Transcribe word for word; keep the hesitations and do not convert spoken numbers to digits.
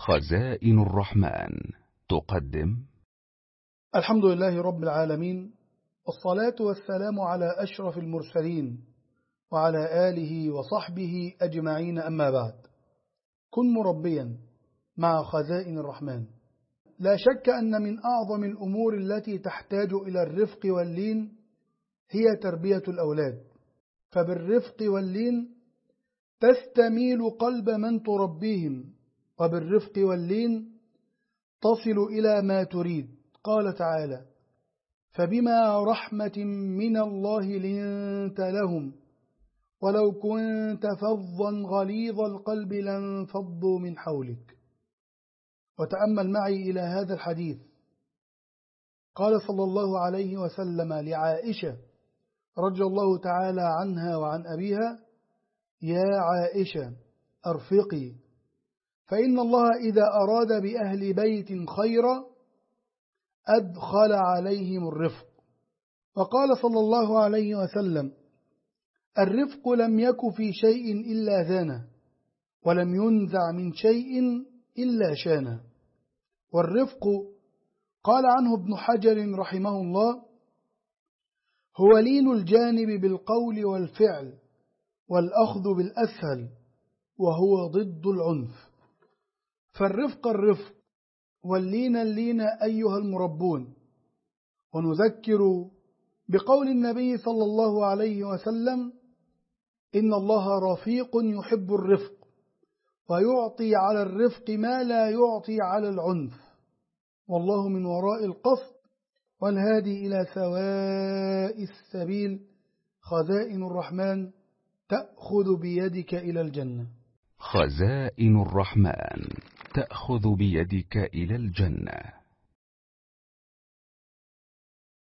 خزائن الرحمن تقدم. الحمد لله رب العالمين، والصلاة والسلام على أشرف المرسلين وعلى آله وصحبه أجمعين، أما بعد. كن مربيا مع خزائن الرحمن. لا شك أن من أعظم الأمور التي تحتاج إلى الرفق واللين هي تربية الأولاد، فبالرفق واللين تستميل قلب من تربيهم، وبالرفق واللين تصل إلى ما تريد. قال تعالى: فبما رحمة من الله لنت لهم ولو كنت فظا غليظ القلب لانفضوا من حولك. وتأمل معي إلى هذا الحديث. قال صلى الله عليه وسلم لعائشة رضي الله تعالى عنها وعن أبيها: يا عائشة أرفقي، فإن الله إذا أراد بأهل بيت خيرا أدخل عليهم الرفق. وقال صلى الله عليه وسلم: الرفق لم يك في شيء إلا زانه، ولم ينزع من شيء إلا شانه. والرفق قال عنه ابن حجر رحمه الله: هو لين الجانب بالقول والفعل والأخذ بالأسهل، وهو ضد العنف. فالرفق الرفق واللين اللين أيها المربون. ونذكر بقول النبي صلى الله عليه وسلم: إن الله رفيق يحب الرفق، ويعطي على الرفق ما لا يعطي على العنف، والله من وراء القصد والهادي إلى سواء السبيل. خزائن الرحمن تأخذ بيدك إلى الجنة. خزائن الرحمن تأخذ بيدك إلى الجنة.